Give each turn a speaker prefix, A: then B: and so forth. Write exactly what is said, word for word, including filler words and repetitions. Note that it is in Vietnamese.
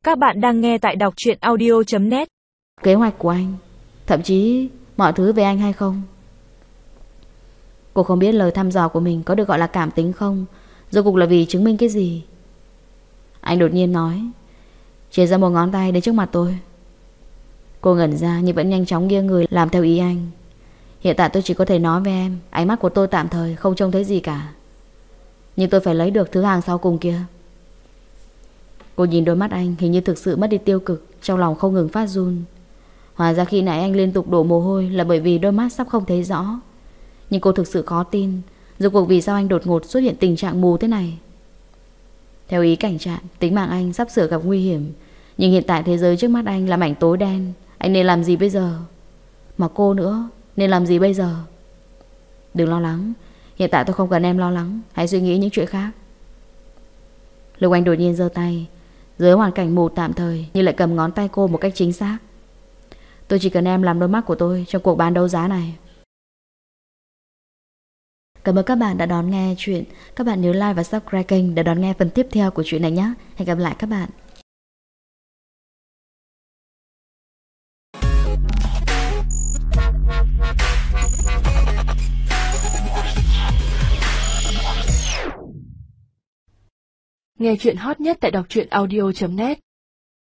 A: Các bạn đang nghe tại đọc truyện audio chấm net.
B: Kế hoạch của anh, thậm chí mọi thứ về anh hay không. Cô không biết lời thăm dò của mình có được gọi là cảm tính không, rốt cuộc là vì chứng minh cái gì. Anh đột nhiên nói, chia ra một ngón tay đến trước mặt tôi. Cô ngẩn ra nhưng vẫn nhanh chóng nghiêng người làm theo ý anh. Hiện tại tôi chỉ có thể nói với em, ánh mắt của tôi tạm thời không trông thấy gì cả, nhưng tôi phải lấy được thứ hàng sau cùng kia. Cô nhìn đôi mắt anh, hình như thực sự mất đi tiêu cực, trong lòng không ngừng phát run. Hóa ra khi nãy anh liên tục đổ mồ hôi là bởi vì đôi mắt sắp không thấy rõ. Nhưng cô thực sự khó tin, rốt cuộc vì sao anh đột ngột xuất hiện tình trạng mù thế này. Theo ý cảnh trạng, tính mạng anh sắp sửa gặp nguy hiểm, nhưng hiện tại thế giới trước mắt anh là mảnh tối đen. Anh nên làm gì bây giờ? Mà cô nữa, nên làm gì bây giờ? Đừng lo lắng, hiện tại tôi không cần em lo lắng. Hãy suy nghĩ những chuyện khác. Lúc anh đột nhiên giơ tay, dưới hoàn cảnh mù tạm thời nhưng lại cầm ngón tay cô một cách chính xác. Tôi chỉ cần em làm đôi mắt của tôi trong cuộc bán đấu giá này. Cảm ơn các bạn đã đón nghe chuyện. Các bạn nhớ like và subscribe kênh để đón nghe phần tiếp theo của chuyện này nhé. Hẹn gặp lại các bạn.
A: Nghe chuyện hot nhất tại đọc truyện audio chấm net.